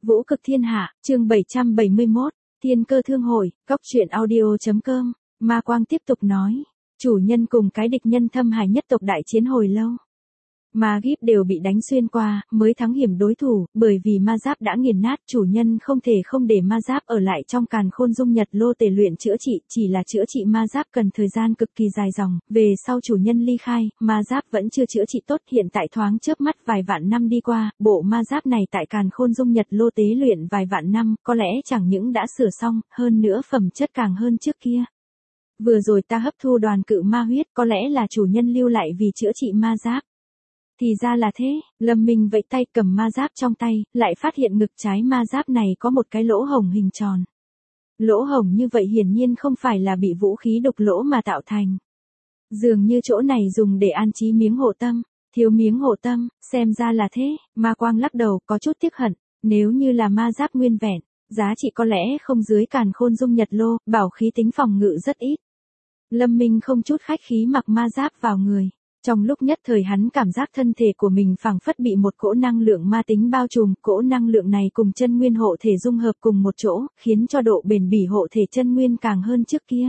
Vũ cực thiên hạ, chương 771, Thiên cơ thương hội, góc truyện audio.com, Ma Quang tiếp tục nói. Chủ nhân cùng cái địch nhân thâm hải nhất tộc đại chiến hồi lâu. Ma Gíp đều bị đánh xuyên qua, mới thắng hiểm đối thủ, bởi vì ma giáp đã nghiền nát, chủ nhân không thể không để ma giáp ở lại trong càn khôn dung nhật lô tề luyện chữa trị, chỉ là chữa trị ma giáp cần thời gian cực kỳ dài dòng, về sau chủ nhân ly khai, ma giáp vẫn chưa chữa trị tốt, hiện tại thoáng chớp mắt vài vạn năm đi qua, bộ ma giáp này tại càn khôn dung nhật lô tế luyện vài vạn năm, có lẽ chẳng những đã sửa xong, hơn nữa phẩm chất càng hơn trước kia. Vừa rồi ta hấp thu đoàn cự ma huyết, có lẽ là chủ nhân lưu lại vì chữa trị ma giáp. Thì ra là thế, Lâm Minh vẫy tay cầm ma giáp trong tay, lại phát hiện ngực trái ma giáp này có một cái lỗ hổng hình tròn. Lỗ hổng như vậy hiển nhiên không phải là bị vũ khí đục lỗ mà tạo thành. Dường như chỗ này dùng để an trí miếng hộ tâm, thiếu miếng hộ tâm, xem ra là thế, Ma Quang lắc đầu có chút tiếc hận, nếu như là ma giáp nguyên vẹn, giá trị có lẽ không dưới càn khôn dung nhật lô, bảo khí tính phòng ngự rất ít. Lâm Minh không chút khách khí mặc ma giáp vào người. Trong lúc nhất thời hắn cảm giác thân thể của mình phảng phất bị một cỗ năng lượng ma tính bao trùm, cỗ năng lượng này cùng chân nguyên hộ thể dung hợp cùng một chỗ, khiến cho độ bền bỉ hộ thể chân nguyên càng hơn trước kia.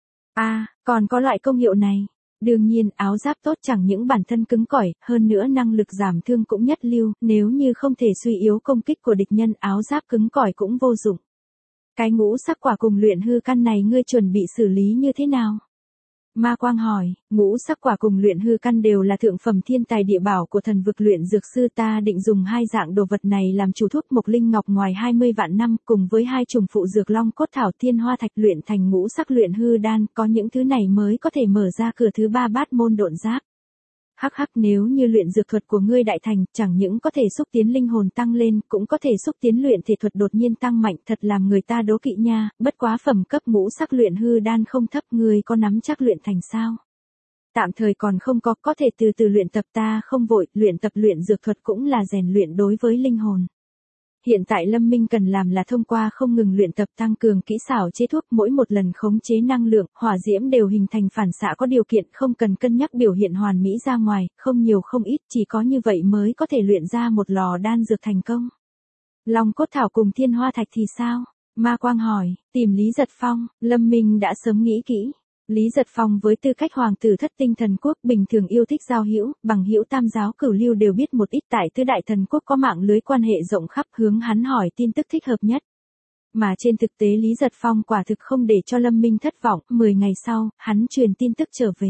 Còn có loại công hiệu này. Đương nhiên, áo giáp tốt chẳng những bản thân cứng cỏi, hơn nữa năng lực giảm thương cũng nhất lưu, nếu như không thể suy yếu công kích của địch nhân, áo giáp cứng cỏi cũng vô dụng. Cái ngũ sắc quả cùng luyện hư căn này ngươi chuẩn bị xử lý như thế nào? Ma Quang hỏi, ngũ sắc quả cùng luyện hư căn đều là thượng phẩm thiên tài địa bảo của thần vực luyện dược sư, ta định dùng hai dạng đồ vật này làm chủ thuốc mộc linh ngọc ngoài 20 vạn năm, cùng với hai chủng phụ dược long cốt thảo thiên hoa thạch luyện thành ngũ sắc luyện hư đan, có những thứ này mới có thể mở ra cửa thứ ba bát môn độn giáp. Hắc nếu như luyện dược thuật của ngươi đại thành, chẳng những có thể xúc tiến linh hồn tăng lên, cũng có thể xúc tiến luyện thể thuật đột nhiên tăng mạnh, thật làm người ta đố kỵ nha, bất quá phẩm cấp ngũ sắc luyện hư đan không thấp, ngươi có nắm chắc luyện thành sao? Tạm thời còn không có thể từ từ luyện tập, ta không vội, luyện tập luyện dược thuật cũng là rèn luyện đối với linh hồn. Hiện tại Lâm Minh cần làm là thông qua không ngừng luyện tập tăng cường kỹ xảo chế thuốc, mỗi một lần khống chế năng lượng, hỏa diễm đều hình thành phản xạ có điều kiện, không cần cân nhắc biểu hiện hoàn mỹ ra ngoài, không nhiều không ít, chỉ có như vậy mới có thể luyện ra một lò đan dược thành công. Long cốt thảo cùng thiên hoa thạch thì sao? Ma Quang hỏi, tìm Lý Giật Phong, Lâm Minh đã sớm nghĩ kỹ. Lý Giật Phong với tư cách hoàng tử thất tinh thần quốc bình thường yêu thích giao hữu, bằng hữu tam giáo cửu lưu đều biết một ít, tại tứ đại thần quốc có mạng lưới quan hệ rộng khắp, hướng hắn hỏi tin tức thích hợp nhất. Mà trên thực tế Lý Giật Phong quả thực không để cho Lâm Minh thất vọng, 10 ngày sau, hắn truyền tin tức trở về.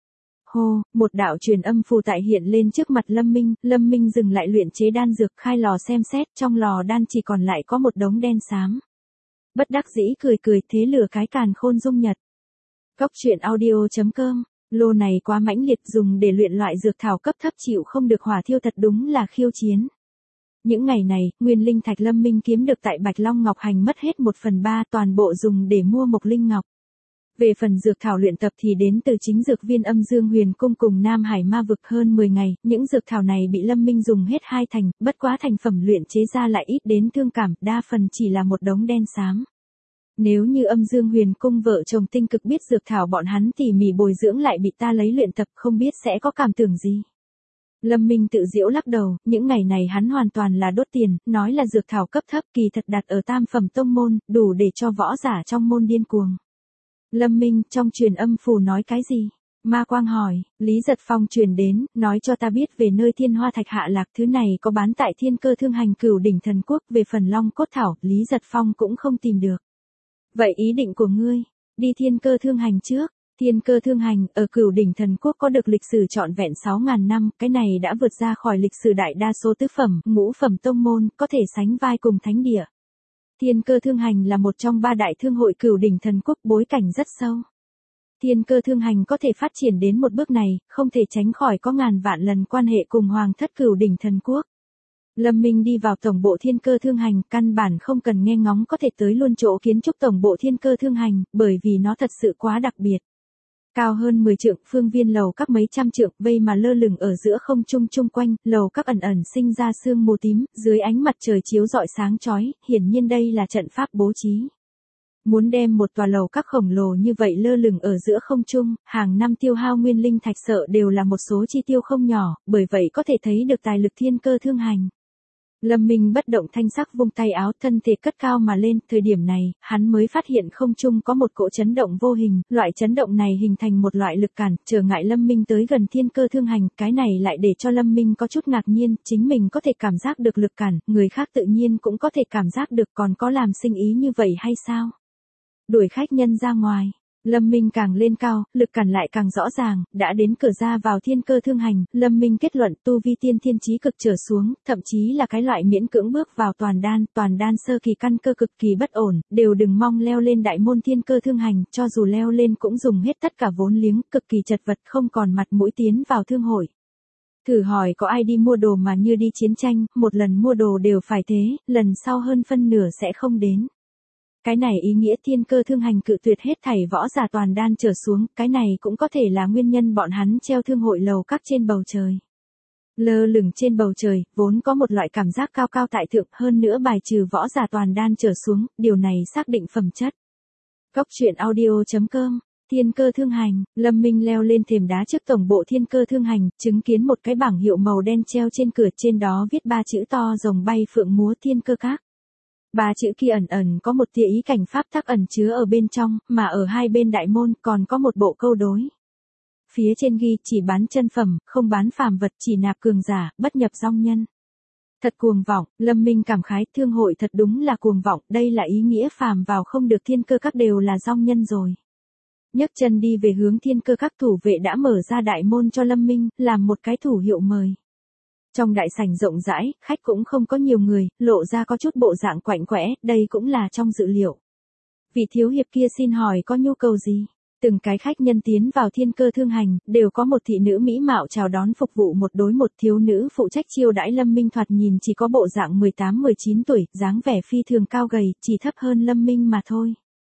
Hô, một đạo truyền âm phù tại hiện lên trước mặt Lâm Minh dừng lại luyện chế đan dược, khai lò xem xét, trong lò đan chỉ còn lại có một đống đen xám. Bất đắc dĩ cười, thế lửa cái càn khôn dung nhật. Góc truyện audio.com, lô này quá mãnh liệt, dùng để luyện loại dược thảo cấp thấp chịu không được hỏa thiêu, thật đúng là khiêu chiến. Những ngày này, nguyên linh thạch Lâm Minh kiếm được tại Bạch Long Ngọc Hành mất hết 1/3, toàn bộ dùng để mua mộc linh ngọc. Về phần dược thảo luyện tập thì đến từ chính dược viên Âm Dương Huyền Cung cùng Nam Hải Ma Vực, hơn 10 ngày, những dược thảo này bị Lâm Minh dùng hết 2 thành, bất quá thành phẩm luyện chế ra lại ít đến thương cảm, đa phần chỉ là một đống đen xám. Nếu như Âm Dương Huyền Cung vợ chồng tinh cực biết dược thảo bọn hắn tỉ mỉ bồi dưỡng lại bị ta lấy luyện tập, không biết sẽ có cảm tưởng gì. Lâm Minh tự giễu lắc đầu, những ngày này hắn hoàn toàn là đốt tiền, nói là dược thảo cấp thấp, kỳ thật đặt ở tam phẩm tông môn, đủ để cho võ giả trong môn điên cuồng. Lâm Minh, trong truyền âm phù nói cái gì? Ma Quang hỏi, Lý Giật Phong truyền đến, nói cho ta biết về nơi thiên hoa thạch hạ lạc, thứ này có bán tại thiên cơ thương hành cửu đỉnh thần quốc, về phần long cốt thảo, Lý Giật Phong cũng không tìm được. Vậy ý định của ngươi, đi thiên cơ thương hành trước. Thiên cơ thương hành, ở cửu đỉnh thần quốc có được lịch sử trọn vẹn 6.000 năm, cái này đã vượt ra khỏi lịch sử đại đa số tứ phẩm, ngũ phẩm tông môn, có thể sánh vai cùng thánh địa. Thiên cơ thương hành là một trong 3 đại thương hội cửu đỉnh thần quốc, bối cảnh rất sâu. Thiên cơ thương hành có thể phát triển đến một bước này, không thể tránh khỏi có ngàn vạn lần quan hệ cùng hoàng thất cửu đỉnh thần quốc. Lâm Minh đi vào tổng bộ thiên cơ thương hành, căn bản không cần nghe ngóng có thể tới luôn chỗ kiến trúc tổng bộ thiên cơ thương hành, bởi vì nó thật sự quá đặc biệt. Cao hơn 10 trượng, phương viên lầu các mấy trăm trượng, vây mà lơ lửng ở giữa không trung, chung quanh, lầu các ẩn sinh ra sương mù tím, dưới ánh mặt trời chiếu rọi sáng chói, hiển nhiên đây là trận pháp bố trí. Muốn đem một tòa lầu các khổng lồ như vậy lơ lửng ở giữa không trung, hàng năm tiêu hao nguyên linh thạch sợ đều là một số chi tiêu không nhỏ, bởi vậy có thể thấy được tài lực thiên cơ thương hành. Lâm Minh bất động thanh sắc vung tay áo, thân thể cất cao mà lên, thời điểm này, hắn mới phát hiện không trung có một cỗ chấn động vô hình, loại chấn động này hình thành một loại lực cản, trở ngại Lâm Minh tới gần thiên cơ thương hành, cái này lại để cho Lâm Minh có chút ngạc nhiên, chính mình có thể cảm giác được lực cản, người khác tự nhiên cũng có thể cảm giác được, còn có làm sinh ý như vậy hay sao? Đuổi khách nhân ra ngoài. Lâm Minh càng lên cao, lực cản lại càng rõ ràng, đã đến cửa ra vào thiên cơ thương hành, Lâm Minh kết luận tu vi tiên thiên chí cực trở xuống, thậm chí là cái loại miễn cưỡng bước vào toàn đan sơ kỳ căn cơ cực kỳ bất ổn, đều đừng mong leo lên đại môn thiên cơ thương hành, cho dù leo lên cũng dùng hết tất cả vốn liếng, cực kỳ chật vật không còn mặt mũi tiến vào thương hội. Thử hỏi có ai đi mua đồ mà như đi chiến tranh, một lần mua đồ đều phải thế, lần sau hơn phân nửa sẽ không đến. Cái này ý nghĩa thiên cơ thương hành cự tuyệt hết thảy võ giả toàn đan trở xuống, cái này cũng có thể là nguyên nhân bọn hắn treo thương hội lầu các trên bầu trời. Lơ lửng trên bầu trời, vốn có một loại cảm giác cao cao tại thượng, hơn nữa bài trừ võ giả toàn đan trở xuống, điều này xác định phẩm chất. Góc truyện audio.com, thiên cơ thương hành, Lâm Minh leo lên thềm đá trước tổng bộ thiên cơ thương hành, chứng kiến một cái bảng hiệu màu đen treo trên cửa, trên đó viết 3 chữ to rồng bay phượng múa thiên cơ các. 3 chữ kia ẩn ẩn có một tia ý cảnh pháp tắc ẩn chứa ở bên trong, mà ở hai bên đại môn còn có một bộ câu đối. Phía trên ghi chỉ bán chân phẩm, không bán phàm vật, chỉ nạp cường giả, bất nhập dong nhân. Thật cuồng vọng, Lâm Minh cảm khái, thương hội thật đúng là cuồng vọng, đây là ý nghĩa phàm vào không được thiên cơ các đều là dong nhân rồi. Nhấc chân đi về hướng thiên cơ các, thủ vệ đã mở ra đại môn cho Lâm Minh, làm một cái thủ hiệu mời. Trong đại sảnh rộng rãi, khách cũng không có nhiều người, lộ ra có chút bộ dạng quạnh quẽ, đây cũng là trong dự liệu. Vị thiếu hiệp kia xin hỏi có nhu cầu gì? Từng cái khách nhân tiến vào thiên cơ thương hành, đều có một thị nữ mỹ mạo chào đón phục vụ một đối một, thiếu nữ phụ trách chiêu đãi Lâm Minh thoạt nhìn chỉ có bộ dạng 18-19 tuổi, dáng vẻ phi thường cao gầy, chỉ thấp hơn Lâm Minh mà thôi.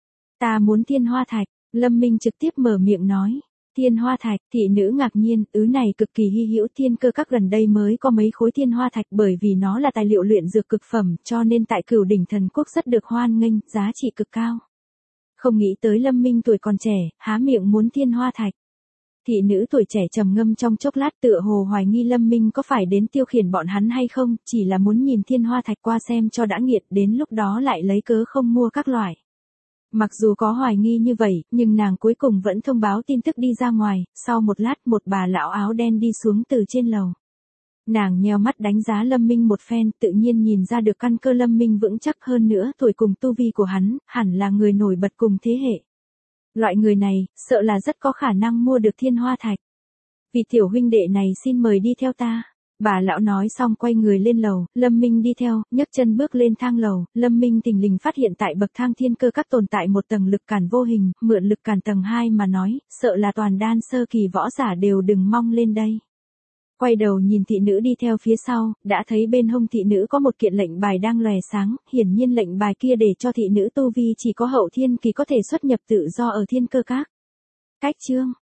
Ta muốn thiên hoa thạch, Lâm Minh trực tiếp mở miệng nói. Thiên hoa thạch, thị nữ ngạc nhiên, này cực kỳ hy hữu, thiên cơ các gần đây mới có mấy khối thiên hoa thạch, bởi vì nó là tài liệu luyện dược cực phẩm, cho nên tại Cửu Đỉnh Thần Quốc rất được hoan nghênh, giá trị cực cao. Không nghĩ tới Lâm Minh tuổi còn trẻ, há miệng muốn thiên hoa thạch. Thị nữ tuổi trẻ trầm ngâm trong chốc lát, tựa hồ hoài nghi Lâm Minh có phải đến tiêu khiển bọn hắn hay không, chỉ là muốn nhìn thiên hoa thạch qua xem cho đã nghiện, đến lúc đó lại lấy cớ không mua các loại. Mặc dù có hoài nghi như vậy, nhưng nàng cuối cùng vẫn thông báo tin tức đi ra ngoài, sau một lát một bà lão áo đen đi xuống từ trên lầu. Nàng nheo mắt đánh giá Lâm Minh một phen, tự nhiên nhìn ra được căn cơ Lâm Minh vững chắc, hơn nữa tuổi cùng tu vi của hắn, hẳn là người nổi bật cùng thế hệ. Loại người này, sợ là rất có khả năng mua được thiên hoa thạch. Vì tiểu huynh đệ này xin mời đi theo ta. Bà lão nói xong quay người lên lầu, Lâm Minh đi theo, nhấc chân bước lên thang lầu, Lâm Minh thình lình phát hiện tại bậc thang thiên cơ các tồn tại một tầng lực cản vô hình, mượn lực cản tầng 2 mà nói, sợ là toàn đan sơ kỳ võ giả đều đừng mong lên đây. Quay đầu nhìn thị nữ đi theo phía sau, đã thấy bên hông thị nữ có một kiện lệnh bài đang lòe sáng, hiển nhiên lệnh bài kia để cho thị nữ tu vi chỉ có hậu thiên kỳ có thể xuất nhập tự do ở thiên cơ các. Cách chương